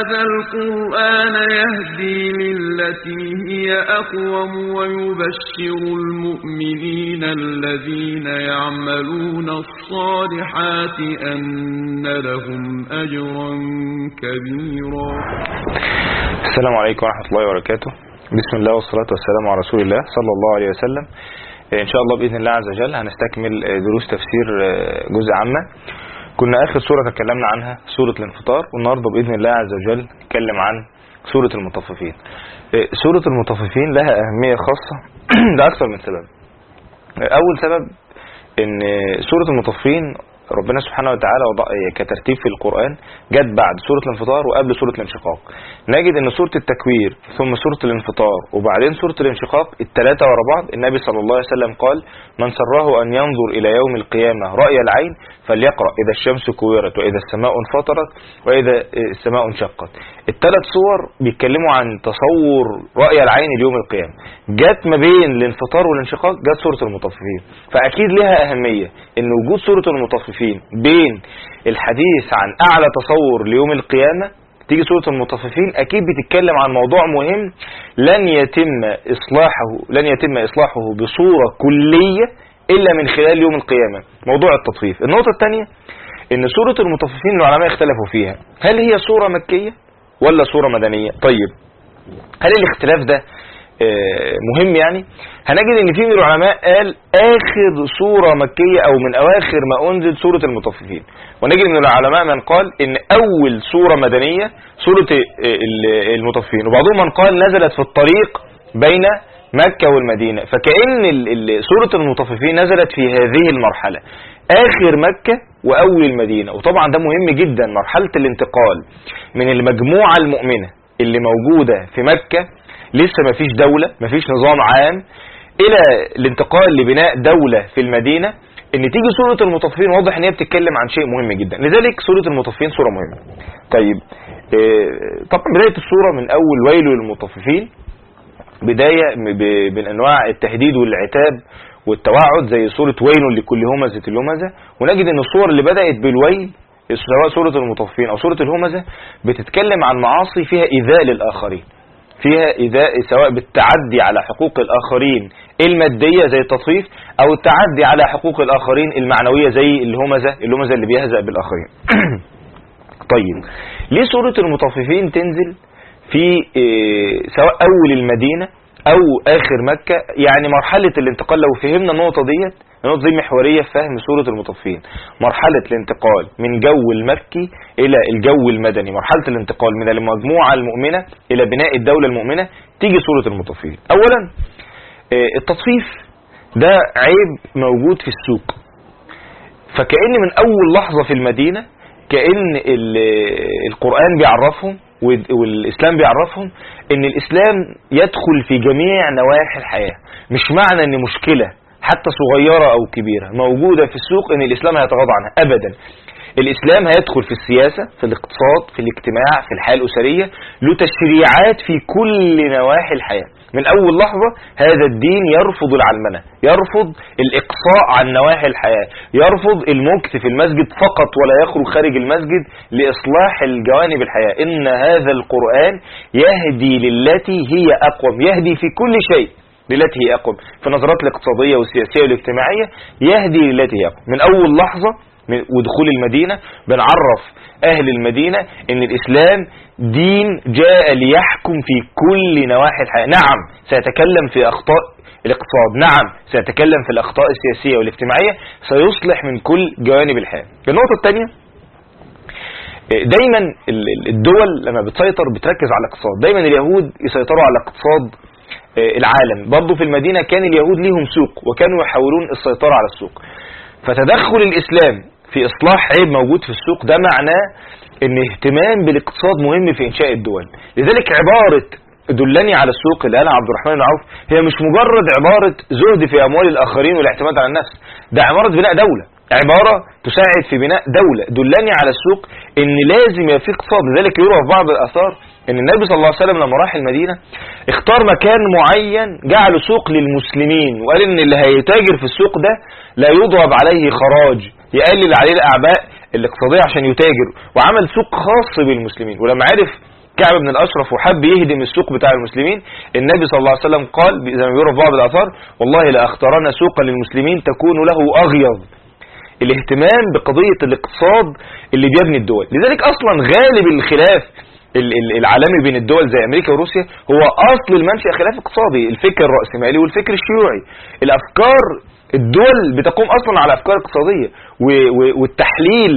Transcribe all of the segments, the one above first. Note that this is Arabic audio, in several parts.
هذا القرآن يهدي للتي هي أقوم ويبشر المؤمنين الذين يعملون الصالحات أن لهم أجرا كبيرا. السلام عليكم ورحمة الله وبركاته. بسم الله والصلاة والسلام على رسول الله صلى الله عليه وسلم. إن شاء الله بإذن الله عز وجل هنستكمل دروس تفسير جزء عامة. كنا آخر سورة تكلمنا عنها سورة الانفطار، والنهاردة بإذن الله عز وجل نتكلم عن سورة المطففين. سورة المطففين لها أهمية خاصة ده أكثر من سبب. أول سبب إن سورة المطففين ربنا سبحانه وتعالى كترتيب في القرآن جت بعد سورة الانفطار وقبل سورة الانشقاق. نجد ان سورة التكوير ثم سورة الانفطار وبعدين سورة الانشقاق الثلاثة ورا بعض. النبي صلى الله عليه وسلم قال: من سره ان ينظر الى يوم القيامة رأي العين فليقرأ اذا الشمس كورت واذا السماء انفطرت واذا السماء انشقت. الثلاث صور بيتكلموا عن تصور رأي العين اليوم القيامة. جت ما بين الانفطار والانشقاق جت سورة المطففين، فاكيد لها اهمية ان وجود سورة المطففين بين الحديث عن اعلى تصور ليوم القيامة. تيجي سورة المطففين اكيد بتتكلم عن موضوع مهم لن يتم اصلاحه بصورة كلية الا من خلال يوم القيامة، موضوع التطفيف. النقطة الثانية ان سورة المطففين العلماء اختلفوا فيها، هل هي سورة مكية ولا سورة مدنية؟ طيب هل الاختلاف ده مهم؟ يعني هنجد ان في من العلماء قال اخر سورة مكية او من اواخر ما انزل سورة المطففين، ونجد من العلماء من قال ان اول سورة مدنية سورة المطففين، وبعضهم من قال نزلت في الطريق بين مكة والمدينة، فكأن سورة المطففين نزلت في هذه المرحلة اخر مكة واول المدينة. وطبعا ده مهم جدا، مرحلة الانتقال من المجموعة المؤمنة اللي موجودة في مكة لسه مفيش دولة مفيش نظام عام الى الانتقال لبناء دولة في المدينة، ان تيجي سورة المطففين واضح ان هي بتتكلم عن شيء مهم جدا، لذلك سورة المطففين سورة مهمة. طيب طبعا بداية السورة من اول ويل للمطففين، بداية من انواع التهديد والعتاب والتوعد زي سورة ويل لكل همزة اللمزة. ونجد ان الصور اللي بدأت بالويل سواء سورة المطففين او سورة الهمزة بتتكلم عن معاصي فيها ايذاء للاخرين، فيها إيذاء سواء بالتعدي على حقوق الآخرين المادية زي التطفيف أو التعدي على حقوق الآخرين المعنوية زي اللمزة اللي بيهزأ بالآخرين. طيب ليه سورة المطففين تنزل في سواء أول المدينة أو آخر مكة؟ يعني مرحلة الانتقال لو فهمنا النقطة دي محورية في فهم سورة المطففين. مرحلة الانتقال من جو المكي إلى الجو المدني، مرحلة الانتقال من المجموعة المؤمنة إلى بناء الدولة المؤمنة، تيجي سورة المطففين. أولا التطفيف ده عيب موجود في السوق، فكأن من أول لحظة في المدينة كأن القرآن بيعرفهم والإسلام بيعرفهم إن الإسلام يدخل في جميع نواحي الحياة. مش معنى إن مشكلة حتى صغيرة أو كبيرة موجودة في السوق إن الإسلام هيتغاضى عنها أبدا. الإسلام هيدخل في السياسة، في الاقتصاد، في الاجتماع، في الحياة الأسرية، له تشريعات في كل نواحي الحياة. من أول لحظة هذا الدين يرفض العلمنة، يرفض الإقصاء عن نواحي الحياة، يرفض المكث في المسجد فقط ولا يخرج خارج المسجد لإصلاح الجوانب الحياة. إن هذا القرآن يهدي للتي هي أقوم، يهدي في كل شيء للتي هي أقوم، في النظرات الاقتصادية والسياسية والاجتماعية يهدي للتي هي أقوم. من أول لحظة ودخول المدينة بنعرف أهل المدينة إن الإسلام دين جاء ليحكم في كل نواحي الحياة. نعم سيتكلم في أخطاء الاقتصاد، نعم سيتكلم في الأخطاء السياسية والاجتماعية، سيصلح من كل جوانب الحياة. النقطة الثانية، دايما الدول لما بتسيطر بتركز على الاقتصاد، دايما اليهود يسيطروا على اقتصاد العالم. برضو في المدينة كان اليهود ليهم سوق وكانوا يحاولون السيطرة على السوق، فتدخل الإسلام في إصلاح عيب موجود في السوق ده معناه ان اهتمام بالاقتصاد مهم في إنشاء الدول. لذلك عبارة دلني على السوق اللي قالها عبد الرحمن بن عوف هي مش مجرد عبارة زهد في أموال الآخرين والاعتماد على النفس، ده عبارة بناء دولة، عبارة تساعد في بناء دولة. دلني على السوق ان لازم يبقى في اقتصاد. لذلك يروى في بعض الآثار ان النبي صلى الله عليه وسلم لما راح المدينة اختار مكان معين جعله سوق للمسلمين، وقال ان اللي هيتاجر في السوق ده لا يضرب عليه خراج، يقلل عليه الأعباء الاقتصادية عشان يتاجر، وعمل سوق خاص بالمسلمين. ولما عرف كعب بن الأشرف وحب يهدم السوق بتاع المسلمين، النبي صلى الله عليه وسلم قال زي ما بيقولوا في بعض الآثار: والله لأختارن سوقا للمسلمين تكون له أغيظ. الاهتمام بقضية الاقتصاد اللي بيبني الدول. لذلك أصلا غالب الخلاف العالمي بين الدول زي أمريكا وروسيا هو أصل المنشأ خلاف اقتصادي، الفكر الرأسمالي والفكر الشيوعي. الأفكار الدول بتقوم أصلا على أفكار اقتصادية، والتحليل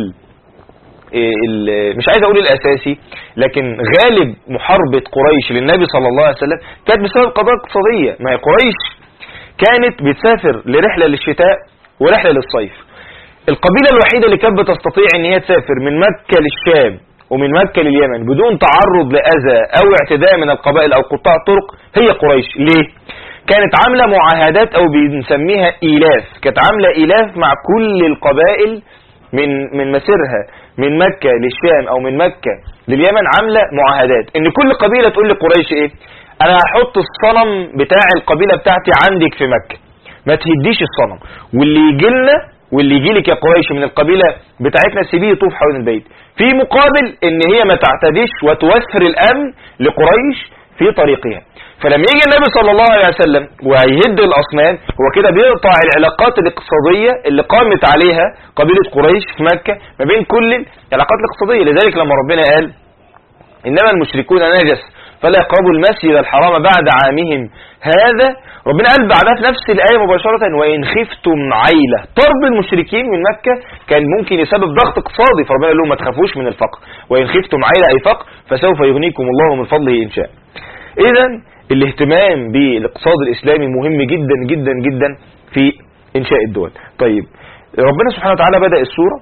مش عايز أقول الأساسي، لكن غالب محاربة قريش للنبي صلى الله عليه وسلم كانت بسبب قضايا اقتصادية. ما هي قريش كانت بتسافر لرحلة للشتاء ورحلة للصيف. القبيلة الوحيدة اللي كانت بتستطيع ان هي تسافر من مكة للشام ومن مكة لليمن بدون تعرض لأذى او اعتداء من القبائل او قطاع الطرق هي قريش. ليه؟ كانت عاملة معاهدات او بنسميها إيلاف، كانت عاملة إيلاف مع كل القبائل من مسيرها من مكة للشام او من مكة لليمن، عاملة معاهدات ان كل قبيلة تقول لقريش ايه: انا هحط الصنم بتاع القبيلة بتاعتي عندك في مكة، ما تهديش الصنم، واللي يجي لنا واللي يجي لك يا قريش من القبيلة بتاعتنا سيبيه يطوف حول البيت، في مقابل ان هي ما تعتديش وتوفر الامن لقريش في طريقها. فلما يجي النبي صلى الله عليه وسلم ويهد الاصنام، هو كده بيقطع العلاقات الاقتصادية اللي قامت عليها قبيلة قريش في مكة ما بين كل العلاقات الاقتصادية. لذلك لما ربنا قال: انما المشركون نجس فلا يقربوا المسجد الحرام بعد عامهم هذا، ربنا قال بعدها في نفس الآية مباشرة: وإن خفتم عيلة. طرد المشركين من مكة كان ممكن يسبب ضغط اقتصادي، فربنا قال لهم ما تخافوش من الفقر، وإن خفتم عيلة أي فقر فسوف يغنيكم الله من فضله إن شاء. إذن الاهتمام بالاقتصاد الإسلامي مهم جدا جدا جدا في إنشاء الدول. طيب ربنا سبحانه وتعالى بدأ السورة: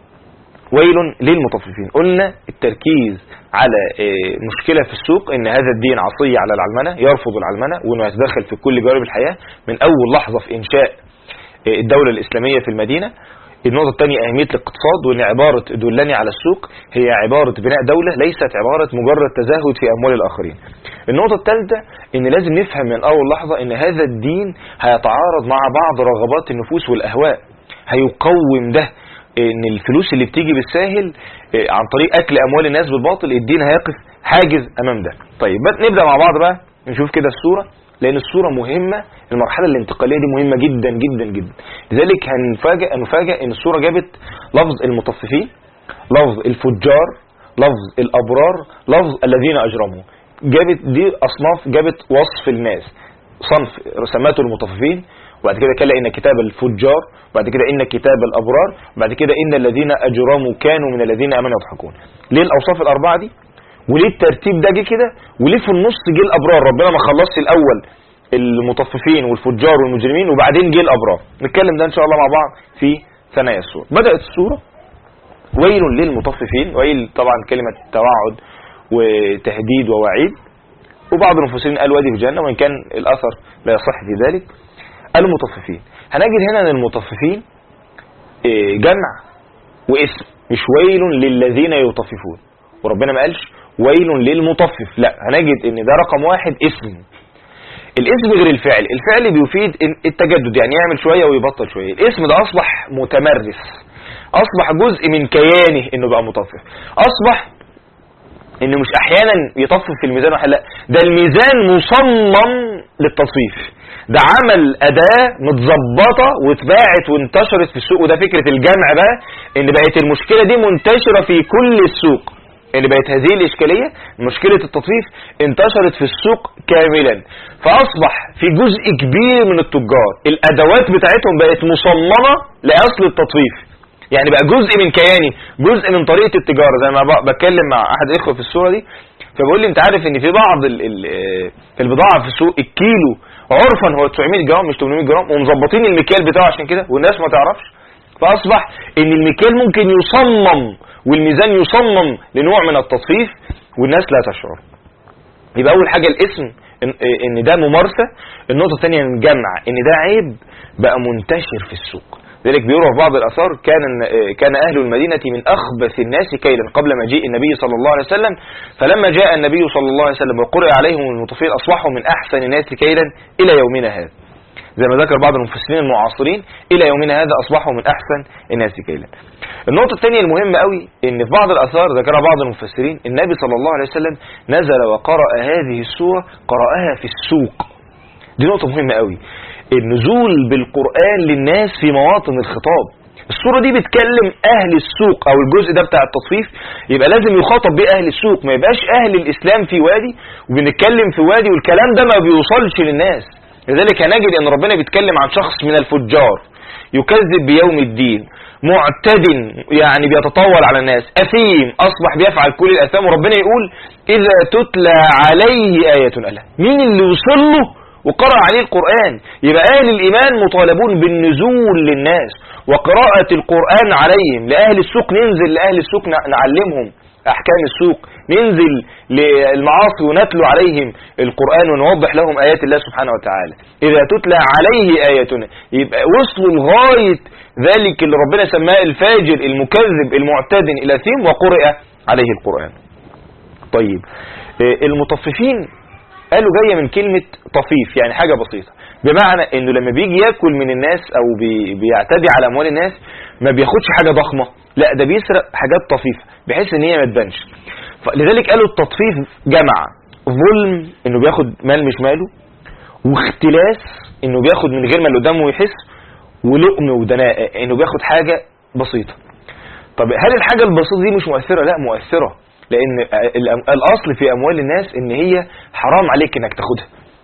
ويل للمطففين. قلنا التركيز على مشكلة في السوق، ان هذا الدين عصي على العلمنة، يرفض العلمنة وانه يتدخل في كل جوانب الحياة من اول لحظة في انشاء الدولة الاسلامية في المدينة. النقطة الثانية اهمية الاقتصاد، وان عبارة دلني على السوق هي عبارة بناء دولة، ليست عبارة مجرد تزاهد في اموال الاخرين. النقطة الثالثة ان لازم نفهم من اول لحظة ان هذا الدين هيتعارض مع بعض رغبات النفوس والاهواء، هيقوم ده ان الفلوس اللي بتيجي بالساهل عن طريق اكل اموال الناس بالباطل، الدين هيقف حاجز امام ده. طيب نبدأ مع بعض بقى نشوف كده السورة، لان السورة مهمة، المرحلة الانتقالية دي مهمة جدا جدا جدا. لذلك هنفاجئ ان السورة جابت لفظ المطففين، لفظ الفجار، لفظ الابرار، لفظ الذين اجرموا. جابت دي اصناف، جابت وصف الناس، صنف سماته المطففين، وبعد كده كلا إن كتاب الفجار، وبعد كده إن كتاب الأبرار، وبعد كده إن الذين أجرموا كانوا من الذين آمنوا يضحكون. ليه الأوصاف الأربعة دي؟ وليه الترتيب ده جه كده؟ وليه في النص جه الأبرار؟ ربنا ما خلصش الأول المطففين والفجار والمجرمين وبعدين جه الأبرار. نتكلم ده إن شاء الله مع بعض في ثنايا السورة. بدأت السورة: ويل للمطففين. ويل طبعا كلمة توعد وتهديد ووعيد، وبعض المفسرين قال وادي في جهنم، وإن كان الأثر لا يصح في ذلك. المطففين هنجد هنا ان المطففين جمع واسم، مش ويل للذين يطففون، وربنا ما قالش ويل للمطفف، لا، هنجد ان ده رقم واحد اسم. الاسم غير الفعل، الفعل بيفيد التجدد، يعني يعمل شوية ويبطل شوية. الاسم ده اصبح متمرس، اصبح جزء من كيانه انه بقى مطفف، اصبح انه مش احيانا يطفف في الميزان واحد، لا، ده الميزان مصمم للتصفيف، ده عمل أداة متظبطة واتباعت وانتشرت في السوق. وده فكرة الجمع بقى، ان بقت المشكلة دي منتشرة في كل السوق، ان بقت هذه الإشكالية مشكلة التطفيف انتشرت في السوق كاملا، فأصبح في جزء كبير من التجار الأدوات بتاعتهم بقت مصممة لأصل التطفيف، يعني بقى جزء من كياني، جزء من طريقة التجارة. زي ما بتكلم مع أحد إخوة في الصورة دي، فبقول لي انت عارف ان في بعض البضاعة في السوق الكيلو عرفا هو 900 جرام مش 800 جرام، ومظبطين المكيال بتاعه عشان كده والناس ما تعرفش. فأصبح ان المكيال ممكن يصمم والميزان يصمم لنوع من التطفيف والناس لا تشعر. يبقى اول حاجة الاسم ان ده ممارسة. النقطة الثانية الجمع، ان ده عيب بقى منتشر في السوق. ذلك بيروى في بعض الآثار كان أهل المدينة من أخبث الناس كيلا قبل مجيء النبي صلى الله عليه وسلم، فلما جاء النبي صلى الله عليه وسلم وقرئ عليهم المطففين أصبحوا من أحسن الناس كيلا إلى يومنا هذا. زي ما ذكر بعض المفسرين المعاصرين إلى يومنا هذا أصبحوا من أحسن الناس كيلا. النقطة الثانية المهمة قوي إن في بعض الآثار ذكرها بعض المفسرين النبي صلى الله عليه وسلم نزل وقرأ هذه السورة قرأها في السوق. دي نقطة مهمة قوي، النزول بالقرآن للناس في مواطن الخطاب. السورة دي بتكلم أهل السوق أو الجزء ده بتاع التصويف، يبقى لازم يخاطب بيه أهل السوق، ما يبقاش أهل الإسلام في وادي وبنتكلم في وادي والكلام ده ما بيوصلش للناس. لذلك هنجد أن ربنا بيتكلم عن شخص من الفجار يكذب بيوم الدين، معتد يعني بيتطاول على الناس، أثيم أصبح بيفعل كل الأثام، وربنا يقول إذا تتلى عليه آية الله. مين اللي وصل له وقرأ عليه القرآن؟ يبقى أهل الإيمان مطالبون بالنزول للناس وقراءة القرآن عليهم. لأهل السوق ننزل لأهل السوق نعلمهم أحكام السوق، ننزل للمعاصي ونتلو عليهم القرآن ونوضح لهم آيات الله سبحانه وتعالى. إذا تتلى عليه آياتنا، يبقى وصلوا لغاية ذلك اللي ربنا سماه الفاجر المكذب المعتدن الأثيم وقرئ عليه القرآن. طيب المطففين قالوا جاية من كلمة طفيف، يعني حاجة بسيطة، بمعنى انه لما بيجي ياكل من الناس او بيعتدي على اموال الناس ما بياخدش حاجة ضخمة، لا ده بيسرق حاجات طفيفة بحيث ان هي ما تبانش. لذلك قالوا التطفيف جمع ظلم انه بياخد مال مش ماله، واختلاس انه بياخد من غير ما اللي قدامه يحس، ولقم ودناء انه بياخد حاجة بسيطة. طب هل الحاجة البسيطة دي مش مؤثرة؟ لا مؤثرة، لان الاصل في اموال الناس ان هي حرام عليك انك تاخدها.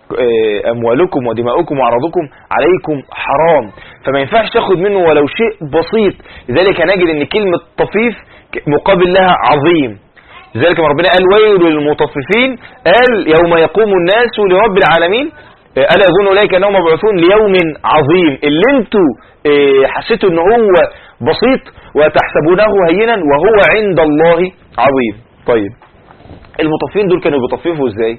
اموالكم ودماؤكم واعراضكم عليكم حرام، فما ينفعش تاخد منه ولو شيء بسيط. لذلك هنجد ان كلمة طفيف مقابل لها عظيم. لذلك ربنا قال ويل للمطففين، قال يوم يقوم الناس لرب العالمين ألا يظن أولئك أنهم مبعوثون ليوم عظيم. اللي انتوا حسيتوا ان هو بسيط وتحسبونه هينا وهو عند الله عظيم. طيب المطففين دول كانوا بيطففوا ازاي؟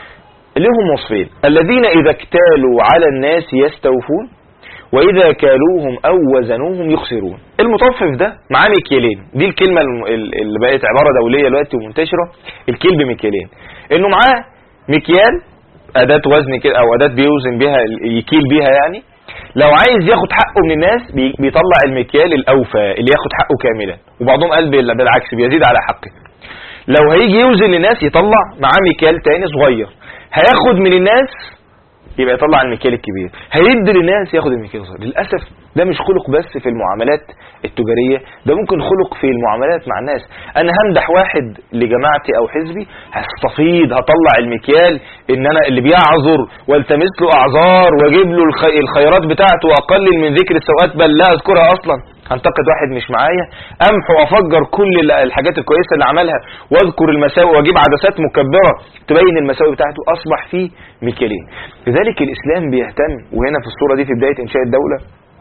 لهم وصفين: الذين إذا اكتالوا على الناس يستوفون، وإذا كالوهم أو وزنوهم يخسرون. المطفف ده معاه مكيالين، دي الكلمة اللي بقت عبارة دولية دلوقتي ومنتشرة، الكيل بمكيالين، إنه معاه مكيال أداة وزن كده أو أداة بيوزن بها يكيل بيها، يعني لو عايز ياخد حقه من الناس بيطلع المكيال الأوفى اللي ياخد حقه كاملا، وبعضهم قال بالعكس بيزيد على حقه. لو هيجي يوزن للناس يطلع معاه مكيال تاني صغير، هياخد من الناس يبقى يطلع المكيال الكبير، هيدي للناس ياخد المكيال الصغير. للأسف ده مش خلق بس في المعاملات التجارية، ده ممكن خلق في المعاملات مع الناس. أنا همدح واحد لجماعتي أو حزبي هستفيض، هطلع المكيال إن أنا اللي بيعذر والتمس له أعذار واجيب له الخيرات بتاعته وأقلل من ذكر السوءات بل لا أذكرها أصلا. هنتقد واحد مش معايا امحو وافجر كل الحاجات الكويسة اللي عملها واذكر المساوئ واجيب عدسات مكبرة تبين المساوئ بتاعته. اصبح فيه مكيالين. لذلك الاسلام بيهتم، وهنا في الصورة دي في بداية انشاء الدولة،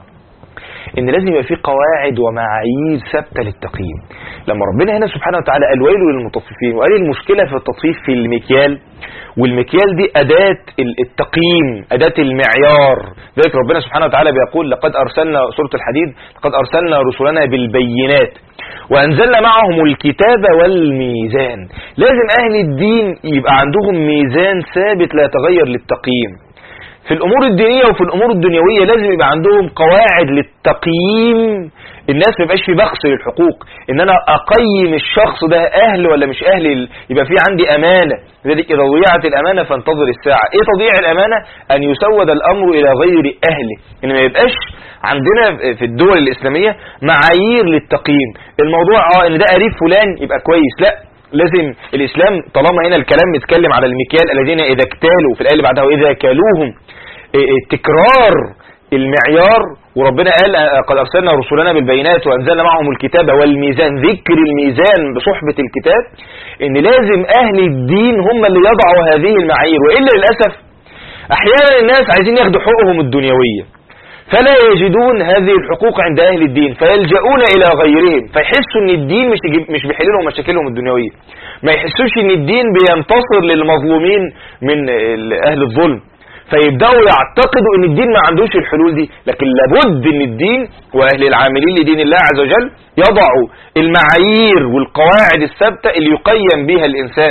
ان لازم يبقى فيه قواعد ومعايير ثابته للتقييم. لما ربنا هنا سبحانه وتعالى قال ويل للمطففين، وقال المشكلة في التطفيف في المكيال، والمكيال دي أداة التقييم، أداة المعيار. ذلك ربنا سبحانه وتعالى بيقول لقد أرسلنا، سورة الحديد، لقد أرسلنا رسلنا بالبينات وأنزلنا معهم الكتاب والميزان. لازم أهل الدين يبقى عندهم ميزان ثابت لا يتغير للتقييم. في الأمور الدينية وفي الأمور الدنيوية لازم يبقى عندهم قواعد للتقييم. الناس ما يبقاش في بخس للحقوق، إن أنا أقيم الشخص ده أهل ولا مش أهل، يبقى في عندي أمانة. لذلك إذا ضيعت الأمانة فانتظر الساعة. إيه تضيع الأمانة؟ أن يسود الأمر إلى غير أهله، إن ما يبقاش عندنا في الدول الإسلامية معايير للتقييم. الموضوع إن ده قريب فلان يبقى كويس، لا، لازم الإسلام طالما هنا الكلام متكلم على المكيال الذين إذا اكتالوا، في الآية اللي بعدها وإذا كالوهم، تكرار المعيار. وربنا قال قد أرسلنا رسلنا بالبينات وأنزلنا معهم الكتاب والميزان، ذكر الميزان بصحبة الكتاب، إن لازم أهل الدين هم اللي يضعوا هذه المعايير. وإلا للأسف أحيانا الناس عايزين ياخدوا حقوقهم الدنيوية فلا يجدون هذه الحقوق عند أهل الدين فيلجؤون إلى غيرهم، فيحسوا أن الدين مش بيحل لهم مشاكلهم الدنيوية، ما يحسوش أن الدين بينتصر للمظلومين من أهل الظلم، فيبدأوا يعتقدوا أن الدين ما عندوش الحلول دي. لكن لابد أن الدين وأهل العاملين لدين الله عز وجل يضعوا المعايير والقواعد الثابتة اللي يقيم بها الإنسان.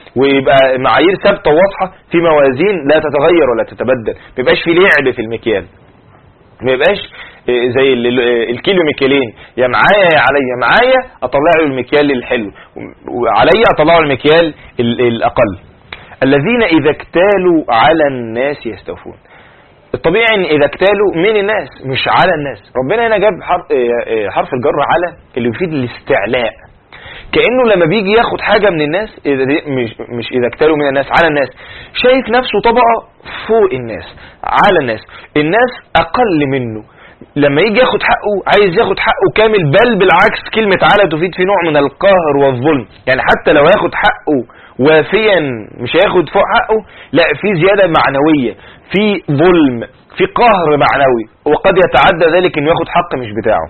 ويبقى معايير ثابته واضحه في موازين لا تتغير ولا تتبدل، ما يبقاش في لعب في المكيال، ما يبقاش زي الكيلو مكيالين، يا معايا يا عليا، معايا اطلع له المكيال الحلو وعليا اطلع له المكيال الاقل. الذين اذا اكتالوا على الناس يستوفون. الطبيعي ان اذا اكتالوا من الناس مش على الناس. ربنا هنا جاب حرف الجر على اللي يفيد الاستعلاء، كأنه لما بيجي ياخد حاجة من الناس مش إذا اكتالوا من الناس على الناس، شايف نفسه طبقة فوق الناس على الناس، الناس أقل منه. لما يجي ياخد حقه عايز ياخد حقه كامل، بل بالعكس كلمة على تفيد في نوع من القهر والظلم. يعني حتى لو ياخد حقه وافيا مش هياخد فوق حقه، لا في زيادة معنوية، في ظلم، في قهر معنوي، وقد يتعدى ذلك انه ياخد حق مش بتاعه.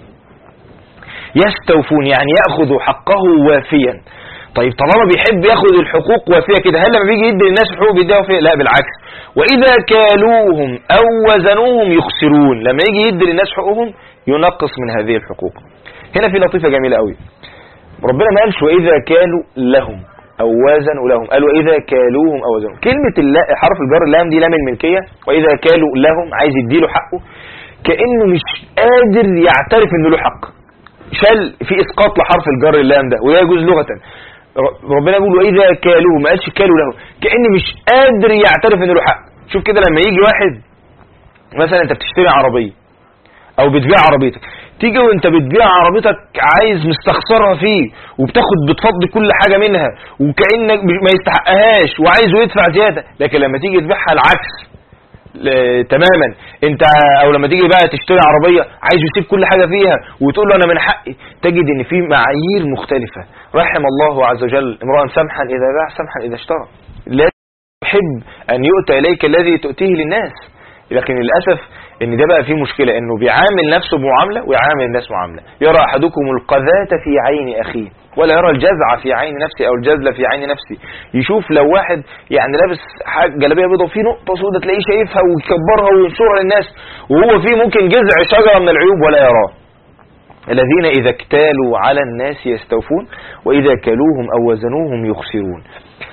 يستوفون يعني يأخذ حقه وافيا. طيب طالما بيحب ياخد الحقوق وافية كده، هل لما بيجي يدي للناس الحقوق بيديها وافية؟ لا بالعكس. وإذا كالوهم أو وزنوهم يخسرون، لما يجي يدي للناس حقوقهم ينقص من هذه الحقوق. هنا في لطيفة جميلة قوي، ربنا ما قالش وإذا كالوا لهم أو وزنوا لهم، قال وإذا كالوهم أو وزنوهم. كلمة حرف الجر اللام دي لام الملكية، وإذا كالوا لهم عايز يديله حقه، كأنه مش قادر يعترف إنه له حق، شال في اسقاط لحرف الجر اللام ده، وده يجوز لغة. ربنا بيقول واذا كالوه، ما قالش كالوا له، كأن مش قادر يعترف انه له حق. شوف كده لما يجي واحد مثلا انت بتشتري عربية او بتبيع عربيتك، تيجي وانت بتبيع عربيتك عايز مستخسرها فيه بتفضي كل حاجة منها وكأنك ما يستحقهاش وعايزه يدفع زيادة، لكن لما تيجي تبيعها العكس تماما، انت او لما تيجي بقى تشتري عربية عايز يسيب كل حاجة فيها وتقول له انا من حقي، تجد ان في معايير مختلفة. رحم الله عز وجل امرأ سمحا اذا باع سمحا اذا اشترى. لا تحب ان يؤتى اليك الذي تؤتيه للناس، لكن للأسف ان ده بقى فيه مشكلة، انه بيعامل نفسه معاملة ويعامل الناس معاملة. يرى احدكم القذاة في عين اخيه ولا يرى الجزع في عين نفسه او الجزلة في عين نفسه. يشوف لو واحد يعني لابس حاجة جلابيه بيضاء وفيه نقطة سوداء تلاقيه شايفها ويكبرها وينشرها للناس، وهو فيه ممكن جذع شجرة من العيوب ولا يراه. الذين اذا اكتالوا على الناس يستوفون واذا كالوهم او وزنوهم يخسرون.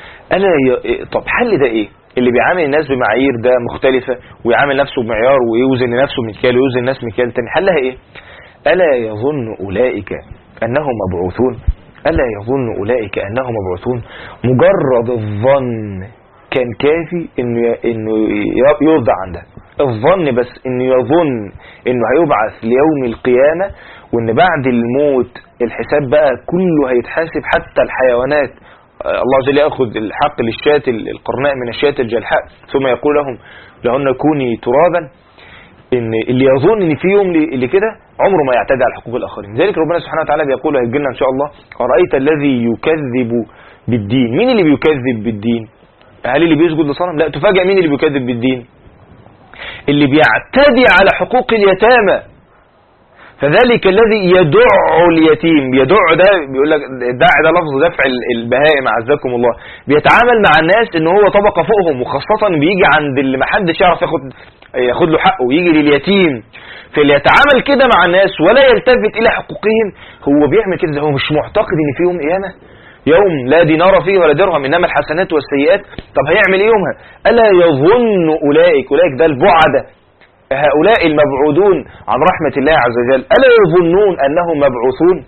طب حل ده ايه؟ اللي بيعامل الناس بمعايير ده مختلفة ويعامل نفسه بمعيار ويوزن نفسه بمكيال ويوزن الناس بمكيال تاني، حلها ايه؟ ألا يظن أولئك أنهم مبعوثون؟ ألا يظن أولئك أنهم مبعوثون؟ مجرد الظن كان كافي إنه يرضى عن ده. الظن بس إنه يظن إنه هيبعث ليوم القيامة، وإن بعد الموت الحساب بقى كله هيتحاسب حتى الحيوانات. الله جل يأخذ الحق للشاة القرناء من الشاة الجلحاء ثم يقول لهن كوني ترابا. إن اللي يظن إن في يوم اللي كده عمره ما يعتدي على حقوق الآخرين. ذلك ربنا سبحانه وتعالى بيقول هيجي لنا إن شاء الله أرأيت الذي يكذب بالدين. مين اللي بيكذب بالدين؟ هل اللي بيسجد لصنم؟ لا، تفاجأ مين اللي بيكذب بالدين؟ اللي بيعتدي على حقوق اليتامى. فذلك الذي يدع اليتيم. يدع ده بيقول لك دع ده لفظ دفع البهائم عزكم الله. بيتعامل مع الناس ان هو طبقة فوقهم، وخاصة بيجي عند اللي محدش يعرف ياخد له حقه ويجي لليتيم، فاللي يتعامل كده مع الناس ولا يلتفت الى حقوقهم هو بيعمل كده. هو مش معتقد ان في يوم قيامة، يوم لا دينار فيه ولا درهم انما الحسنات والسيئات. طب هيعمل ايه يومها؟ ألا يظن أولئك ده البعدة، هؤلاء المبعودون عن رحمة الله عز وجل، ألا يظنون أنهم مبعوثون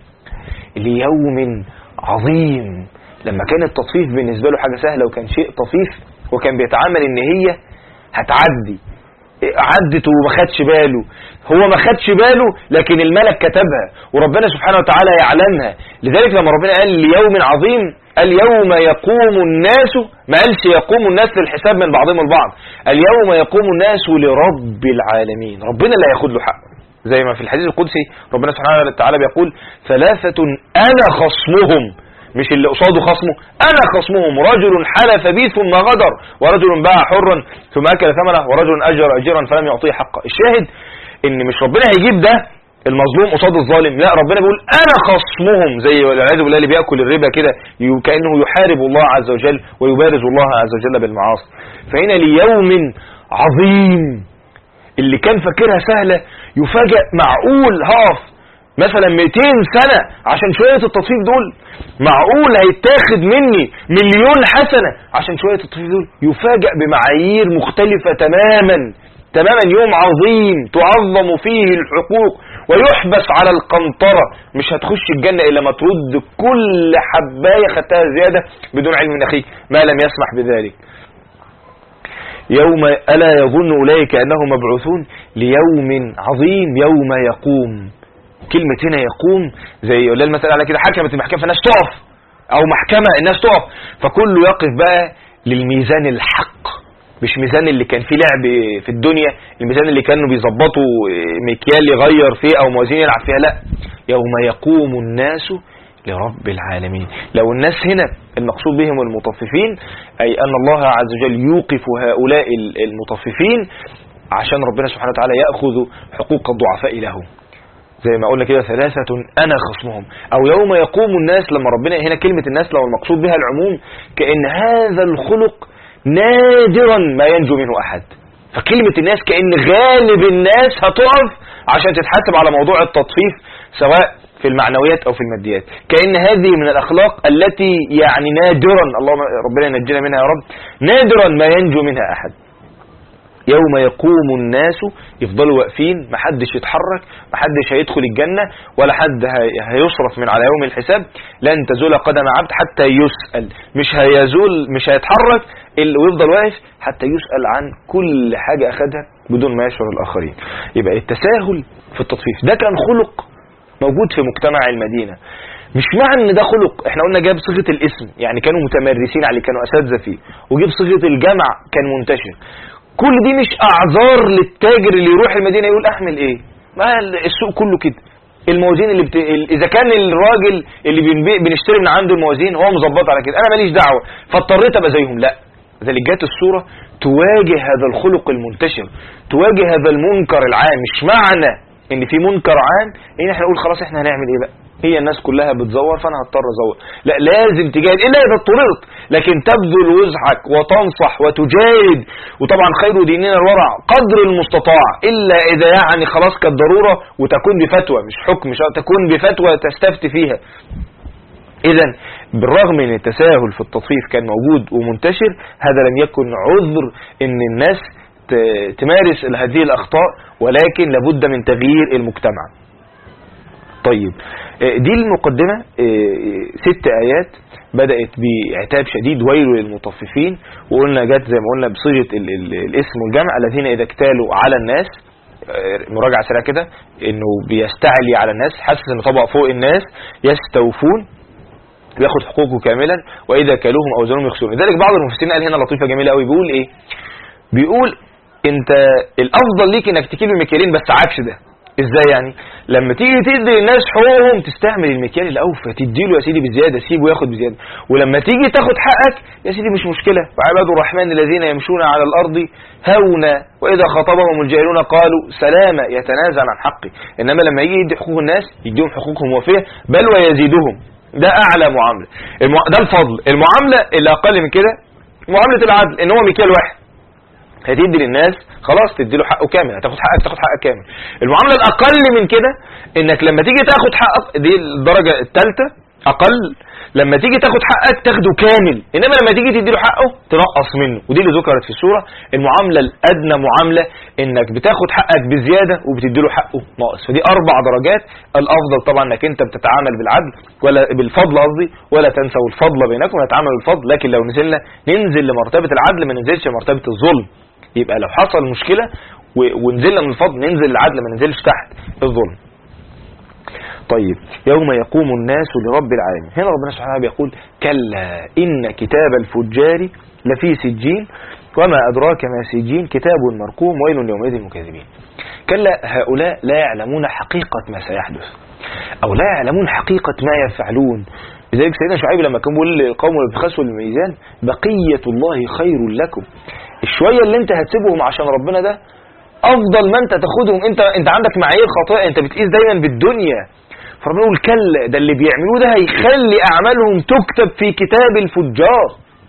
ليوم عظيم. لما كان التطفيف بالنسبة له حاجة سهلة وكان شيء طفيف، وكان بيتعامل ان هي هتعدي، عدت وما خدش باله. هو ما خدش باله لكن الملك كتبها وربنا سبحانه وتعالى يعلمها. لذلك لما ربنا قال ليوم عظيم، اليوم يقوم الناس، ما قالش يقوم الناس للحساب من بعضهم البعض، اليوم يقوم الناس لرب العالمين. ربنا لا ياخد له حق، زي ما في الحديث القدسي ربنا سبحانه وتعالى بيقول ثلاثة أنا خصمهم، مش اللي قصاده خصمه، أنا خصمهم، رجل حلف بي ثم غدر، ورجل باع حرا ثم أكل ثمنه، ورجل أجر أجرا فلم يعطيه حقه. الشاهد إن مش ربنا هيجيب ده المظلوم قصاد الظالم، لا، ربنا بيقول أنا خصمهم، زي والعياذ بالله اللي بيأكل الربا كده كأنه يحارب الله عز وجل ويبارز الله عز وجل بالمعاصي. فهنا ليوم عظيم اللي كان فاكرها سهلة يفاجأ معقول هقف مثلا 200 سنة عشان شوية التطفيف دول؟ معقول هيتاخد مني 1,000,000 حسنة عشان شوية التطفيف دول؟ يفاجأ بمعايير مختلفة تماما تماما. يوم عظيم تعظم فيه الحقوق ويحبس على القنطرة. مش هتخش الجنة إلا ما ترد كل حباية خدتها زيادة بدون علم من أخيك ما لم يسمح بذلك. يوم ألا يظن أولئك أنهم مبعوثون ليوم عظيم يوم يقوم. كلمة هنا يقوم زي يقول المثال على كده حكمت المحكمة فالناس تقف، أو محكمة الناس تقف، فكله يقف بقى للميزان الحق، مش ميزان اللي كان فيه لعب في الدنيا، الميزان اللي كانوا بيظبطوا مكيال يغير فيه أو موازين يلعب فيها. لا، يوم يقوم الناس لرب العالمين. لو الناس هنا المقصود بهم المطففين، أي أن الله عز وجل يوقف هؤلاء المطففين عشان ربنا سبحانه وتعالى يأخذ حقوق الضعفاء له، زي ما قلنا كده 3 أنا خصمهم. أو يوم يقوم الناس، لما ربنا هنا كلمة الناس لو المقصود بها العموم، كأن هذا الخلق نادرا ما ينجو منه أحد. فكلمة الناس كأن غالب الناس هتقف عشان تتحاسب على موضوع التطفيف سواء في المعنويات أو في الماديات. كأن هذه من الأخلاق التي يعني نادرا، اللهم ربنا ينجينا منها يا رب، نادرا ما ينجو منها أحد. يوم يقوم الناس، يفضلوا واقفين، محدش يتحرك، محدش هيدخل الجنة ولا حد هيصرف من على يوم الحساب. لن تزول قدم عبد حتى يسأل، مش هيزول، مش هيتحرك ويفضل واقف حتى يسأل عن كل حاجة أخدها بدون ما يشعر الآخرين. يبقى التساهل في التطفيف ده كان خلق موجود في مجتمع المدينة. مش معنى ان ده خلق، احنا قلنا جاب صيغة الاسم يعني كانوا متمرسين عليه، كانوا اساتذه فيه، وجاب صيغة الجمع كان منتشر. كل دي مش اعذار للتاجر اللي يروح المدينة يقول احمل ايه، ما السوق كله كده. الموازين اللي اذا كان الراجل اللي بنشتري من عنده الموازين هو مظبط على كده، انا ماليش دعوة فاضطريت ابقى زيهم. لا، ذلك جات الصورة تواجه هذا الخلق المنتشر، تواجه هذا المنكر العام. مش معنى ان في منكر عام ان احنا نقول خلاص احنا هنعمل ايه بقى، هي الناس كلها بتزور فانا هضطر ازور. لا، لازم تجاهد الا اذا اضطررت، لكن تبذل وسعك وتنصح وتجاهد. وطبعا خير ديننا الورع قدر المستطاع، الا اذا يعني خلاص كالضروره وتكون بفتوى، مش حكم، مش تكون بفتوى تستفتي فيها. اذا بالرغم من التساهل في التطفيف كان موجود ومنتشر، هذا لم يكن عذر ان الناس تمارس هذه الأخطاء، ولكن لابد من تغيير المجتمع. طيب، دي المقدمة 6 آيات بدأت بعتاب شديد ويل للمطففين، وقلنا جت زي ما قلنا بصيغة الاسم والجمع، الذين إذا اكتالوا على الناس، مراجعة سريعة كده، إنه بيستعلي على الناس، حاسس إنه طبق فوق الناس، يستوفون، ياخد حقوقه كاملا، وإذا كالوهم أو وزنهم يخسرون. لذلك بعض المفسرين قال هنا لطيفة جميلة قوي، بيقول إيه؟ بيقول انت الافضل ليك انك تكيل المكيالين، بس عكس ده. ازاي يعني؟ لما تيجي تدي للناس حقوقهم تستعمل المكيال الاوفى، تديله يا سيدي بزياده، سيبه ياخد بزياده. ولما تيجي تاخد حقك يا سيدي مش مشكله، وعباد الرحمن الذين يمشون على الارض هونا واذا خاطبهم الجاهلون قالوا سلاما، يتنازل عن حقه. انما لما يجي يدي حقوق الناس يديهم حقوقهم وفيه، بل ويزيدهم. ده اعلى معامله، ده الفضل. المعامله اللي اقل من كده معامله العدل، ان هو مكيال واحد، هتدي للناس خلاص تدي له حقه كامل، هتاخد حقك تاخد حقك كامل. المعامله الاقل من كده انك لما تيجي تاخد حقك، دي الدرجه الثالثه اقل، لما تيجي تاخد حقك تاخده كامل، انما لما تيجي تدي له حقه تنقص منه. ودي اللي ذكرت في السوره. المعامله الادنى معامله انك بتاخد حقك بزياده وبتدي له حقه ناقص، فدي 4 درجات. الافضل طبعا انك انت بتتعامل بالعدل ولا بالفضل قصدي، ولا تنسوا الفضل بينكم وتتعاملوا بالفضل. لكن لو ننزل لمرتبه العدل ما ننزلش لمرتبه الظلم. يبقى لو حصل مشكلة ونزلنا من الفضل ننزل العدل، ما ننزلش تحت الظلم. طيب، يوم يقوم الناس لرب العالمين. هنا ربنا سبحانه بيقول كلا إن كتاب الفجار لفي سجين وما أدراك ما سجين كتاب مرقوم ويل يومئذ للمكذبين. كلا، هؤلاء لا يعلمون حقيقة ما سيحدث، أو لا يعلمون حقيقة ما يفعلون. لذلك سيدنا شعيب لما كان بيقول للقوم ابخسوا الميزان بقية الله خير لكم، الشوية اللي انت هتسيبهم عشان ربنا ده افضل ما انت تاخدهم. انت عندك معايير خاطئة، انت بتقيس دايما بالدنيا. فربنا يقول كلا، ده اللي بيعملوه ده هيخلي اعمالهم تكتب في كتاب الفجار.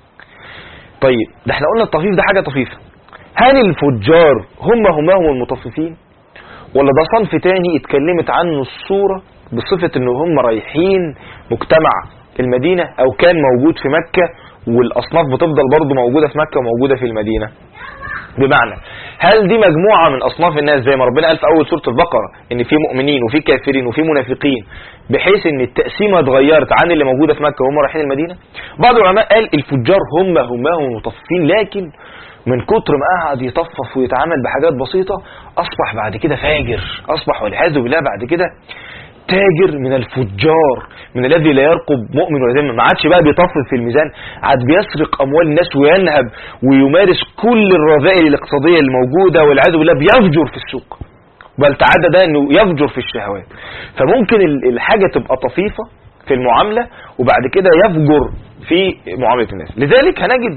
طيب، ده احنا قلنا التطفيف ده حاجة طفيفة. هل الفجار هم المطففين، ولا ده صنف تاني اتكلمت عنه السورة بصفة ان هم رايحين مجتمع المدينة او كان موجود في مكة، والاصناف بتفضل برضو موجودة في مكة وموجودة في المدينة. بمعنى هل دي مجموعة من اصناف الناس زي ما ربنا قال في اول سورة البقرة ان في مؤمنين وفي كافرين وفي منافقين، بحيث ان التقسيمة اتغيرت عن اللي موجودة في مكة وهم رايحين المدينة؟ بعض العلماء قال الفجار هم مطففين، لكن من كتر ما قعد يطفف ويتعامل بحاجات بسيطة اصبح بعد كده فاجر، اصبح والعياذ بالله بعد كده تاجر من الفجار، من الذي لا يرقب مؤمن ولا ذمة. ما عادش بقى بيطفل في الميزان، عاد بيسرق اموال الناس وينهب ويمارس كل الرذائل الاقتصادية الموجودة والعياذ بالله، بيفجر في السوق، بل تعدى ده انه يفجر في الشهوات. فممكن الحاجة تبقى طفيفة في المعاملة وبعد كده يفجر في معاملة الناس. لذلك هنجد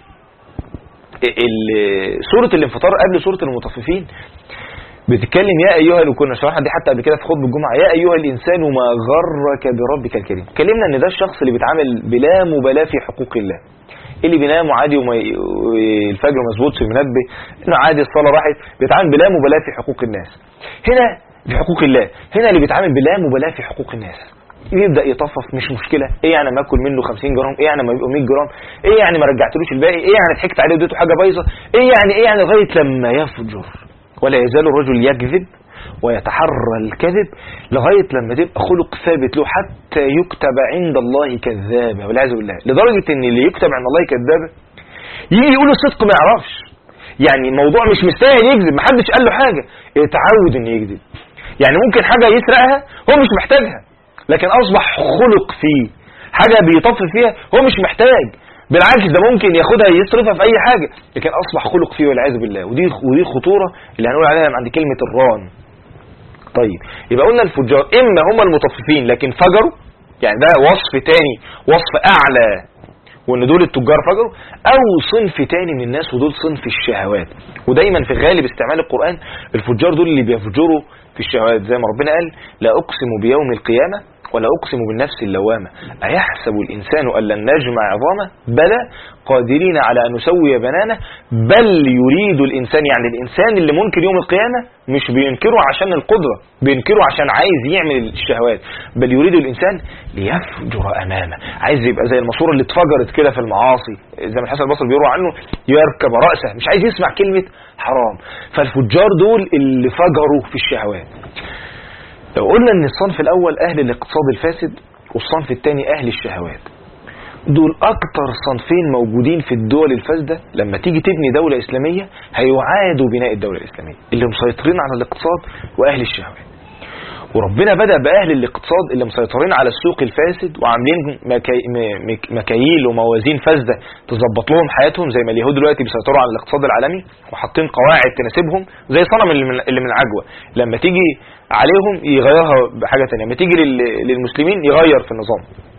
سورة الانفطار قبل سورة المطففين بتتكلم يا ايها، لو كنا شرحنا دي حتى قبل كده في خطبه الجمعه، يا ايها الانسان ما غرك بربك الكريم. اتكلمنا ان ده الشخص اللي بيتعامل بلا مبالاه في حقوق الله، اللي بينام عادي والفجر ما يظبطش المنبه، انه عادي الصلاه راحت، بيتعامل بلا مبالاه في حقوق الناس. هنا في حقوق الله، هنا اللي بيتعامل بلا مبالاه في حقوق الناس يبدا يطفف، مش مشكله، ايه يعني ما اكل منه 50 جرام، ايه يعني ما يبقى 100 جرام، ايه يعني ما رجعتلوش الباقي، ايه يعني ضحكت عليه واديته حاجه بايظه، ايه يعني لغايه لما يفجر. ولا يزال الرجل يكذب ويتحرى الكذب لغاية لما تبقى خلق ثابت له حتى يكتب عند الله كذابا والعياذ بالله. لدرجة ان اللي يكتب عند الله كذابا يجي يقول الصدق ما يعرفش، يعني الموضوع مش مستاهل يكذب، محدش قال له حاجة، اتعود ان يكذب. يعني ممكن حاجة يسرقها هو مش محتاجها، لكن اصبح خلق فيه حاجة بيطفل فيها هو مش محتاج، بالعكس ده ممكن ياخدها يصرفها في اي حاجة، لكن اصبح خلق فيه والعياذ بالله. ودي خطورة اللي هنقول عليها عند كلمة الران. طيب يبقى قلنا الفجار اما هم المطففين لكن فجروا، يعني ده وصف تاني، وصف اعلى، وان دول التجار فجروا، او صنف تاني من الناس ودول صنف الشهوات. ودايما في غالب استعمال القرآن الفجار دول اللي بيفجروا في الشهوات، زي ما ربنا قال لا اقسم بيوم القيامة ولا أقسم بالنفس اللوامة أيحسب الإنسان أن لن نجمع عظامه بلى قادرين على أن نسوي بنانه بل يريد الإنسان. يعني الإنسان اللي منكر يوم القيامة مش بينكره عشان القدرة، بينكره عشان عايز يعمل الشهوات، بل يريد الإنسان ليفجر أمامه، عايز يبقى زي الماسورة اللي اتفجرت كده في المعاصي، زي ما الحسن البصري بيروى عنه يركب رأسه، مش عايز يسمع كلمة حرام. فالفجار دول اللي فجروا في الشهوات. لو قلنا ان الصنف الاول اهل الاقتصاد الفاسد والصنف الثاني اهل الشهوات، دول اكتر صنفين موجودين في الدول الفاسدة. لما تيجي تبني دولة اسلامية هيعادوا بناء الدولة الاسلامية، اللي مسيطرين على الاقتصاد واهل الشهوات. وربنا بدأ باهل الاقتصاد اللي مسيطرين على السوق الفاسد وعاملين مكاييل وموازين فاسدة تظبط لهم حياتهم، زي ما اليهود دلوقتي بيسيطروا على الاقتصاد العالمي وحاطين قواعد تناسبهم زي صنم اللي من عجوة، لما تيجي عليهم يغيرها بحاجة تانية، لما تيجي للمسلمين يغير في النظام.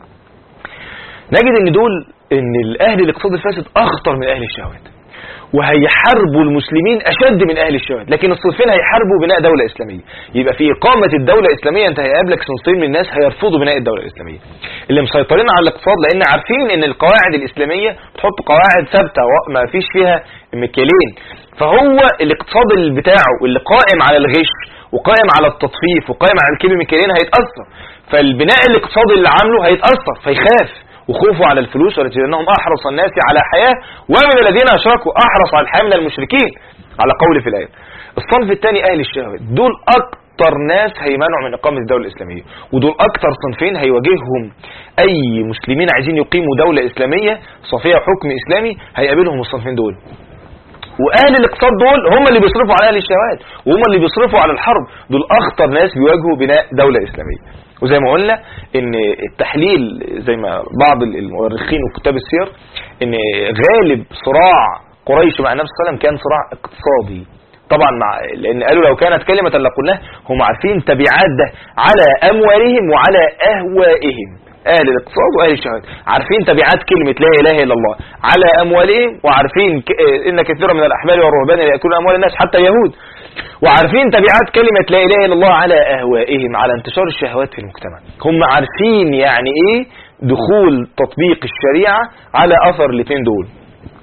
نجد ان الاهل الاقتصاد الفاسد اخطر من اهل الشهوات، وهيحاربوا المسلمين اشد من اهل الشهوات، لكن الصنفين هيحاربوا بناء دولة اسلامية. يبقى في اقامة الدولة الاسلامية انت هيقابلك صنفين من الناس هيرفضوا بناء الدولة الاسلامية، اللي مسيطرين على الاقتصاد لان عارفين ان القواعد الاسلامية بتحط قواعد ثابتة ما فيش فيها مكيالين، فهو الاقتصاد بتاعه اللي قائم على الغش وقائم على التطفيف وقائم على الكيلو مكيالين هيتأثر، فالبناء الاقتصادي اللي عامله هيتأثر فيخاف، وخوفوا على الفلوس ولتجدنهم احرص الناس على حياة ومن الذين اشركوا احرص على الحياة من المشركين على قول في الآية. الصنف الثاني اهل الشهوات، دول اكتر ناس هيمنعوا من اقامة الدولة الاسلامية، ودول اكتر صنفين هيواجههم اي مسلمين عايزين يقيموا دولة اسلامية صفية حكم اسلامي، هيقابلهم الصنفين دول. واهل الاقتصاد دول هم اللي بيصرفوا على اهل الشهوات وهم اللي بيصرفوا على الحرب، دول اخطر ناس بيواجهوا بناء دولة اسلامية. وزي ما قلنا ان التحليل زي ما بعض المؤرخين وكتاب السير ان غالب صراع قريش مع النبي صلى الله عليه وسلم كان صراع اقتصادي، طبعا لان قالوا لو كانت كلمة لقلناها، هم عارفين تبعات ده على اموالهم وعلى اهوائهم، اهل الاقتصاد واهل الشهوات عارفين تبعات كلمة لا اله الا الله على اموالهم، وعارفين ان كثيرا من الاحبار والرهبان ياكلون اموال الناس حتى يهود، وعارفين تبعات كلمة لا اله الا الله على اهوائهم، على انتشار الشهوات في المجتمع. هم عارفين يعني ايه دخول تطبيق الشريعة على اثر الاثنين دول.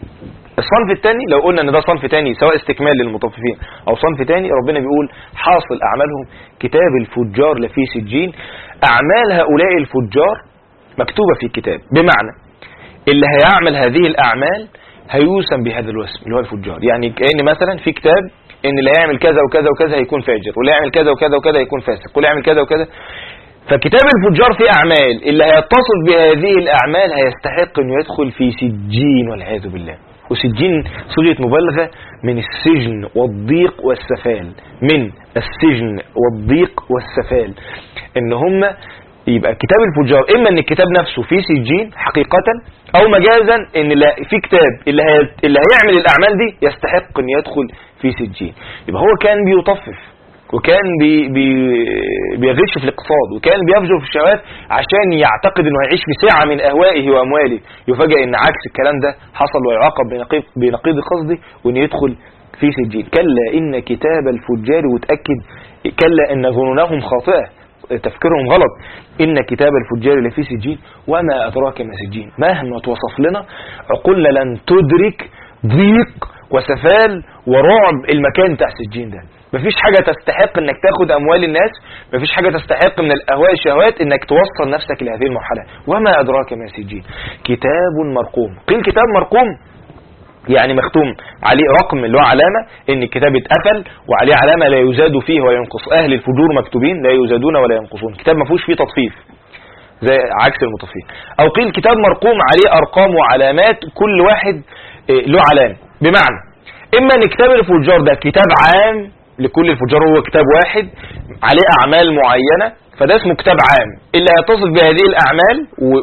الصنف الثاني لو قلنا ان ده صنف ثاني سواء استكمال للمطففين او صنف ثاني، ربنا بيقول حاصل اعمالهم كتاب الفجار لفي سجين. اعمال هؤلاء الفجار مكتوبة في كتاب، بمعنى اللي هيعمل هذه الاعمال هيوسم بهذا الوسم اللي هو الفجار. يعني كأن مثلا في كتاب ان اللي هيعمل كذا وكذا وكذا هيكون فاجر، واللي هيعمل كذا وكذا وكذا هيكون فاسق، واللي هيعمل كذا وكذا. فكتاب الفجار فيه اعمال، اللي هيتصف بهذه الاعمال هيستحق انه يدخل في سجين والعياذ بالله. وسجين صيغة مبالغة من السجن والضيق والسفال، من السجن والضيق والسفال، ان هم يبقى كتاب الفجار اما ان الكتاب نفسه فيه سجين حقيقة او مجازا ان في كتاب اللي هيعمل الاعمال دي يستحق ان يدخل في سجين. يبقى هو كان بيطفف وكان بيغش في الاقتصاد وكان بيفجر في الشهوات عشان يعتقد انه هيعيش في سعة من اهوائه وامواله، يفاجئ ان عكس الكلام ده حصل ويعاقب بنقيض قصده وان يدخل في سجين. كلا ان كتاب الفجار، وتأكد كلا ان ظنونهم خاطئة، تفكيرهم غلط. إن كتاب الفجار لفي سجين وما أدراك ما سجين. مهما توصف لنا عقولنا لن تدرك ضيق وسفال ورعب المكان بتاع سجين ده. مفيش حاجة تستحق انك تاخد اموال الناس، مفيش حاجة تستحق من الاهواء الشهوات انك توصل نفسك لهذه المرحلة. وما أدراك ما سجين كتاب مرقوم. قيل كتاب مرقوم يعني مختوم عليه رقم اللي هو علامة ان الكتاب اتقفل وعليه علامة لا يزاد فيه ولا ينقص. اهل الفجور مكتوبين لا يزادون ولا ينقصون. كتاب ما فيهوش فيه تطفيف زي عكس المطفين. او قيل كتاب مرقوم عليه ارقام وعلامات كل واحد له علامة، بمعنى اما ان كتاب الفجار ده كتاب عام لكل الفجار، هو كتاب واحد عليه اعمال معينة فده اسمه كتاب عام اللي هيتصف بهذه الاعمال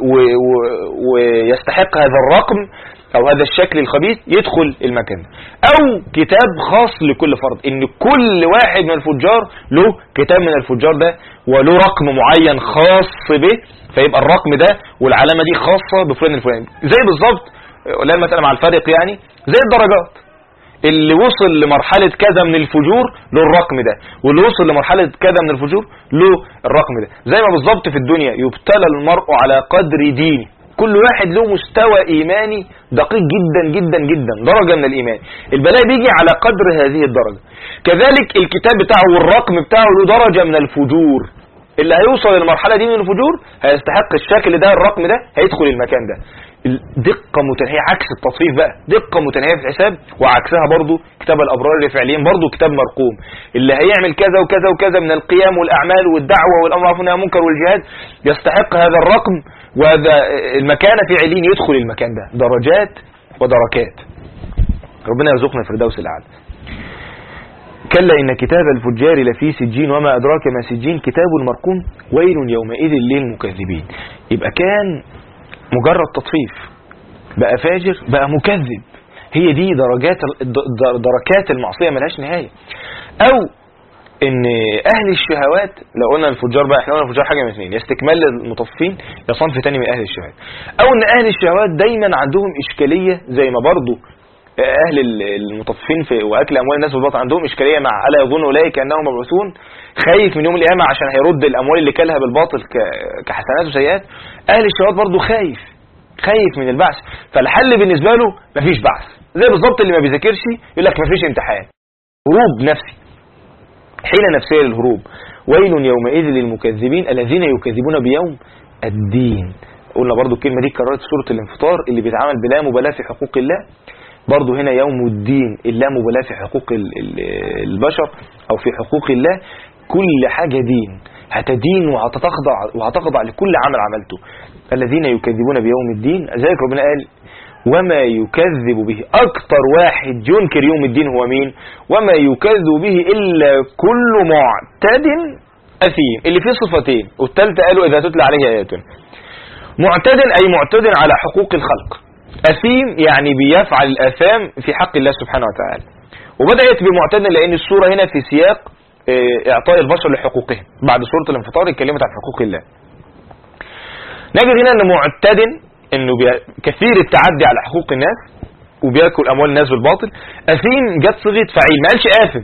ويستحق هذا الرقم او هذا الشكل الخبيث يدخل المكان. او كتاب خاص لكل فرد، ان كل واحد من الفجار له كتاب من الفجار ده وله رقم معين خاص به، فيبقى الرقم ده والعلامة دي خاصة بفلان الفلاني. زي بالظبط لا مثلا مع الفرق، يعني زي الدرجات، اللي وصل لمرحلة كذا من الفجور له الرقم ده، واللي وصل لمرحلة كذا من الفجور له الرقم ده. زي ما بالظبط في الدنيا يبتلى المرء على قدر دينه، كل واحد له مستوى إيماني دقيق جدا جدا جدا، درجة من الإيمان. البلاء بيجي على قدر هذه الدرجة. كذلك الكتاب بتاعه والرقم بتاعه له درجة من الفجور. اللي هيوصل للمرحلة دي من الفجور هيستحق الشكل ده، الرقم ده هيدخل المكان ده. دقة متناهية، عكس التطفيف بقى، دقة متناهية في الحساب. وعكسها برضو كتاب الأبرار لفعليين برضو كتاب مرقوم، اللي هيعمل كذا وكذا وكذا من القيام والأعمال والدعوة والأمر بالمعروف والنهي عن المنكر والجهاد يستحق هذا الرقم وهذا المكان في علين يدخل المكان ده. درجات ودركات. ربنا يرزقنا الفردوس الأعلى. كلا إن كتاب الفجار لفي سجين وما أدراك ما سجين كتاب مرقوم ويل يومئذ للمكذبين. يبقى كان مجرد تطفيف، بقى فاجر، بقى مكذب. هي دي دركات المعصية ملهاش نهاية. أو ان اهل الشهوات، لو قلنا الفجار بقى احنا قلنا الفجار حاجة من اثنين، يستكمال للمطففين يا صنف تاني من اهل الشهوات. او ان اهل الشهوات دايما عندهم اشكالية زي ما برضو اهل المطففين في واكل اموال الناس بالباطل عندهم اشكالية مع الا يظن اولئك انهم مبعوثون، خايف من يوم القيامة عشان هيرد الاموال اللي كلها بالباطل كحسنات وسيئات. اهل الشهوات برضو خايف من البعث، فالحل بالنسبة له مفيش بعث. زي بالظبط اللي ما بيذاكرش يقول لك مفيش امتحان، هروب نفسي، حيلة نفسية للهروب. ويل يومئذ للمكذبين الذين يكذبون بيوم الدين. قلنا برضو الكلمة دي كررت سورة الانفطار اللي بيتعامل بلا مبالاة في حقوق الله. برضو هنا يوم الدين اللا مبالاة في حقوق البشر او في حقوق الله. كل حاجة دين، هتدين وهتخضع لكل عمل عملته. الذين يكذبون بيوم الدين، ذلك ربنا قال وما يكذب به أكتر واحد ينكر يوم الدين هو مين؟ وما يكذب به إلا كل معتد أثيم، اللي فيه صفتين، والثالثة قالوا إذا تتلى عليه آياتنا. معتد أي معتد على حقوق الخلق، أثيم يعني بيفعل الآثام في حق الله سبحانه وتعالى. وبدأت بمعتد لأن السورة هنا في سياق إعطاء البشر لحقوقهم، بعد سورة الانفطار اتكلمت عن حقوق الله. نجد هنا أن معتد انه كثير التعدي على حقوق الناس وبياكل اموال الناس بالباطل. اثيم جت صيغه فعيل، ما قالش آثم.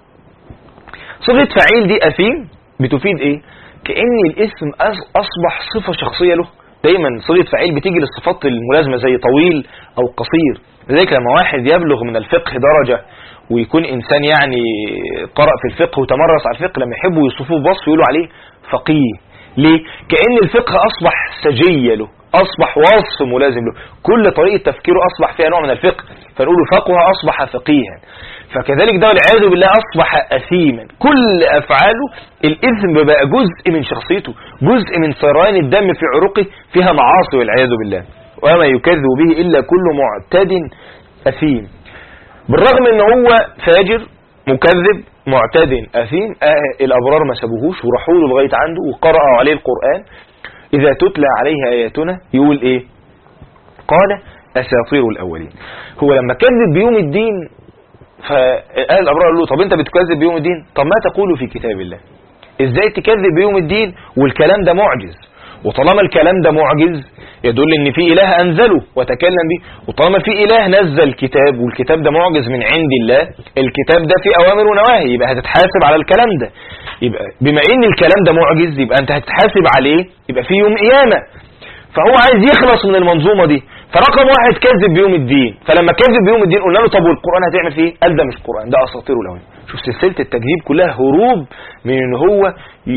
صيغه فعيل دي اثيم بتفيد ايه؟ كأن الاسم اصبح صفة شخصية له. دايما صيغه فعيل بتيجي للصفات الملازمة زي طويل او قصير لذلك لما واحد يبلغ من الفقه درجة ويكون إنسان يعني قرأ في الفقه وتمرس على الفقه، لما يحبوا يوصفوه بوصف يقولوا عليه فقيه. ليه؟ كأن الفقه أصبح سجية له، أصبح وصف ملازم له، كل طريقة تفكيره أصبح فيها نوع من الفقه، فنقول فقه أصبح فقيها. فكذلك ده والعياذ بالله أصبح أثيما، كل أفعاله الإثم بقى جزء من شخصيته، جزء من سريان الدم في عروقه فيها معاصي والعياذ بالله. وما يكذب به إلا كل معتد أثيم. بالرغم ان هو فاجر مكذب معتد أثيم، الأبرار ما سابوهوش وراحوا له لغاية عنده وقرأوا عليه القرآن. إذا تتلى عليه آياتنا يقول إيه؟ قال أساطير الأولين. هو لما كذب بيوم الدين فقال الأبرار قالوا له طب أنت بتكذب بيوم الدين؟ طب ما تقول في كتاب الله؟ إزاي تكذب بيوم الدين والكلام ده معجز؟ وطالما الكلام ده معجز يدل ان في اله انزله وتكلم به، وطالما في اله نزل كتاب والكتاب ده معجز من عند الله، الكتاب ده فيه اوامر ونواهي، يبقى هتتحاسب على الكلام ده. يبقى بما ان الكلام ده معجز يبقى انت هتتحاسب عليه، يبقى في يوم قيامة. فهو عايز يخلص من المنظومة دي، فرقم واحد كذب بيوم الدين. فلما كذب بيوم الدين قلنا له طب والقرآن هتعمل فيه؟ قال ده مش قرآن، ده اساطير الاولين. شوف سلسلة التكذيب كلها هروب من ان هو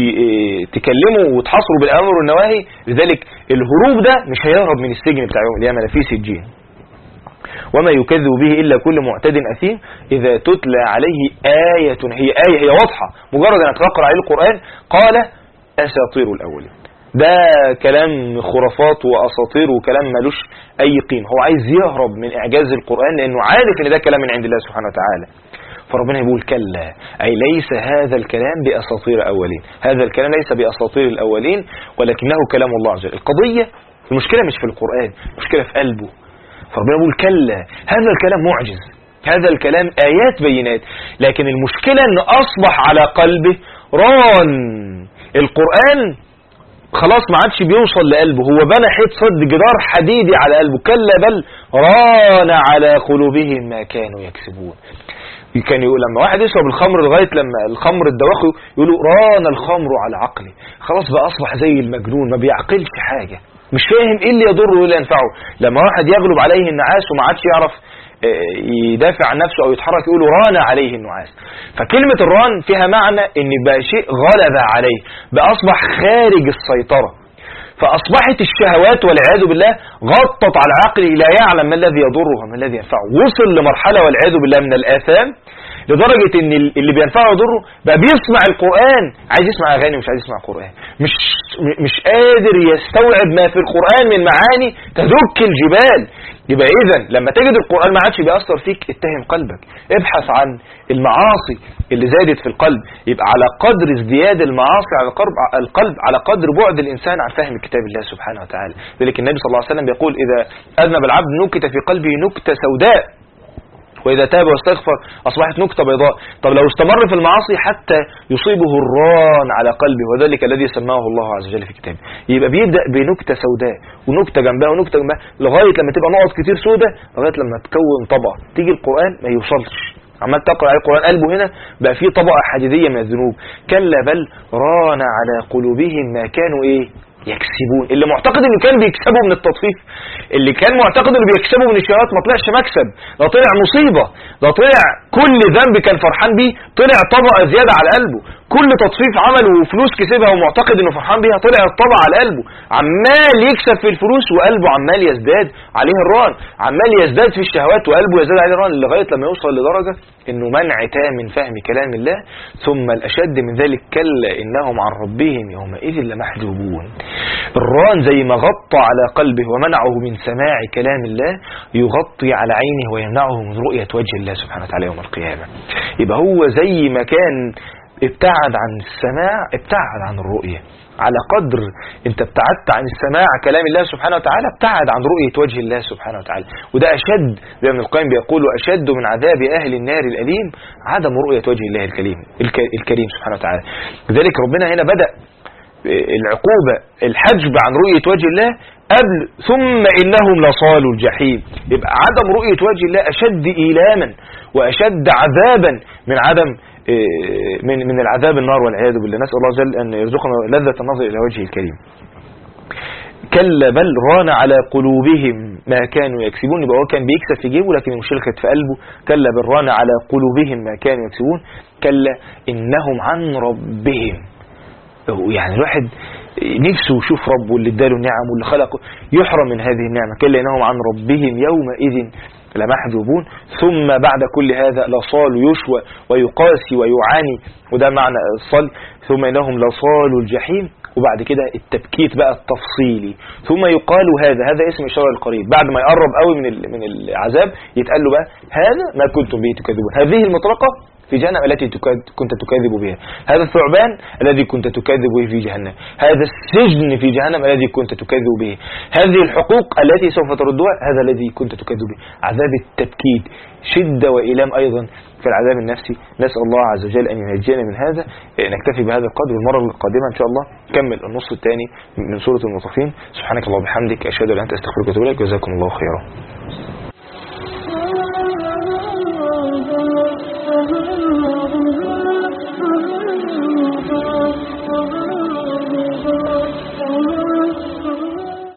تكلمه وتحصره بالأمر والنواهي. لذلك الهروب ده مش هيهرب من السجن بتاع يوم القيامة، في سجين. وما يكذب به إلا كل معتد أثيم إذا تتلى عليه آية، هي آية هي واضحة، مجرد أن تقرأ عليه القرآن قال أساطير الأولين. ده كلام خرافات وأساطير وكلام ملوش أي قيمة. هو عايز يهرب من إعجاز القرآن لأنه عارف أن ده كلام من عند الله سبحانه وتعالى. فربنا يقول كلا، أي ليس هذا الكلام بأساطير أولين، هذا الكلام ليس بأساطير الأولين ولكنه كلام الله عز وجل. القضية المشكلة مش في القرآن، المشكلة في قلبه. فربنا يقول كلا، هذا الكلام معجز، هذا الكلام آيات بينات، لكن المشكلة أنه أصبح على قلبه ران. القرآن خلاص ما عادش بيوصل لقلبه، هو بنى حيط صد جدار حديدي على قلبه. كلا بل ران على قلوبهم ما كانوا يكسبون. كان يقول لما واحد يشرب الخمر لغاية لما الخمر الدواخل يقولوا ران الخمر على عقله، خلاص بقى أصبح زي المجنون ما بيعقلش حاجة، مش فاهم ايه اللي يضره وايه اللي ينفعه. لما واحد يغلب عليه النعاس وما عادش يعرف يدافع عن نفسه او يتحرك يقولوا ران عليه النعاس. فكلمة الران فيها معنى ان بقى شيء غلب عليه، بقى أصبح خارج السيطرة. فأصبحت الشهوات والعياذ بالله غطت على عقله، لا يعلم ما الذي يضره وما الذي ينفعه. وصل لمرحلة والعياذ بالله من الآثام لدرجة ان اللي بينفعه يضره بقى بيسمع القرآن عايز يسمع أغاني مش عايز يسمع قرآن، مش قادر يستوعب ما في القرآن من معاني تدك الجبال. يبقى إذن لما تجد القرآن ما عادش بيأثر فيك، اتهم قلبك، ابحث عن المعاصي اللي زادت في القلب. يبقى على قدر ازدياد المعاصي على القلب على قدر بعد الإنسان عن فهم كتاب الله سبحانه وتعالى. ذلك النبي صلى الله عليه وسلم بيقول إذا أذنب العبد نكت في قلبه نكتة سوداء، وإذا تاب واستغفر أصبحت نكتة بيضاء. طب لو استمر في المعاصي حتى يصيبه الران على قلبه، وذلك الذي سماه الله عز وجل في كتابه. يبقى بيبدأ بنكتة سوداء ونكتة جنبها ونكتة جنبها لغاية لما تبقى نقط كتير سوداء، لغاية لما تكون طبقة تيجي القرآن ما يوصلش. عمال تقرأ على القرآن قلبه هنا بقى فيه طبقة حديدية من الذنوب. كلا بل ران على قلوبهم ما كانوا يكسبون. اللي معتقد انه كان بيكسبوا من التطفيف، اللي كان معتقد انه بيكسبوا من الشهوات ما طلعش مكسب، ده طلع مصيبة، ده طلع كل ذنب كان فرحان بيه طلع طبقة زيادة على قلبه. كل تطفيف عمله وفلوس كسبها ومعتقد انه فرحان بيها طلع الطبقة على قلبه. عمال يكسب في الفلوس وقلبه عمال يزداد عليه الران، عمال يزداد في الشهوات وقلبه يزداد عليه الران، لغاية لما يوصل لدرجة انه منع تام من فهم كلام الله. ثم الاشد من ذلك كلا انهم عن ربهم يومئذ لمحجوبون. الران زي ما غطى على قلبه ومنعه من سماع كلام الله يغطي على عينه ويمنعه من رؤية وجه الله سبحانه وتعالى يوم القيامة. يبقى هو زي ما كان ابتعد عن السماع ابتعد عن الرؤية. على قدر انت ابتعدت عن السماع كلام الله سبحانه وتعالى ابتعد عن رؤية وجه الله سبحانه وتعالى. وده أشد، زي ابن القيم بيقول أشد من عذاب أهل النار الأليم عدم رؤية وجه الله الكريم سبحانه وتعالى. لذلك ربنا هنا بدأ العقوبة الحجب عن رؤية وجه الله قبل ثم إنهم لصالوا الجحيم. يبقى عدم رؤية وجه الله أشد إيلاما وأشد عذابا من عدم من العذاب النار والعياذ بالله. نسأل الله جل أن يرزقنا لذة النظر إلى وجهه الكريم. كلا بل ران على قلوبهم ما كانوا يكسبون. يبقى هو كان بيكسب في جيبه لكن المشكلة كانت في قلبه. كلا بران على قلوبهم ما كانوا يكسبون كلا إنهم عن ربهم. يعني الواحد نفسه يشوف ربه اللي اداله النعم واللي خلقه يحرم من هذه النعمة. كلا إنهم عن ربهم يومئذ لمحجوبون. ثم بعد كل هذا لصال يشوى ويقاسي ويعاني، وده معنى الصل. ثم إنهم لصال الجحيم، وبعد كده التبكيت بقى التفصيلي. ثم يقال هذا اسم إشارة القريب، بعد ما يقرب قوي من العذاب يتقال له بقى هذا ما كنتم به تكذبون. هذه المطرقة في جهنم التي كنت تكذب بها، هذا الثعبان الذي كنت تكذب به في جهنم، هذا السجن في جهنم الذي كنت تكذب به، هذه الحقوق التي سوف تردها هذا الذي كنت تكذب به. عذاب التبكيت شدة وإيلام أيضا في العذاب النفسي. نسأل الله عز وجل أن ينجينا من هذا. نكتفي بهذا القدر، والمرة القادمة إن شاء الله نكمل النصف الثاني من سورة المطففين. سبحانك اللهم وبحمدك، أشهد أن لا إله إلا أنت، أستغفرك وأتوب إليك. جزاكم الله خيرا.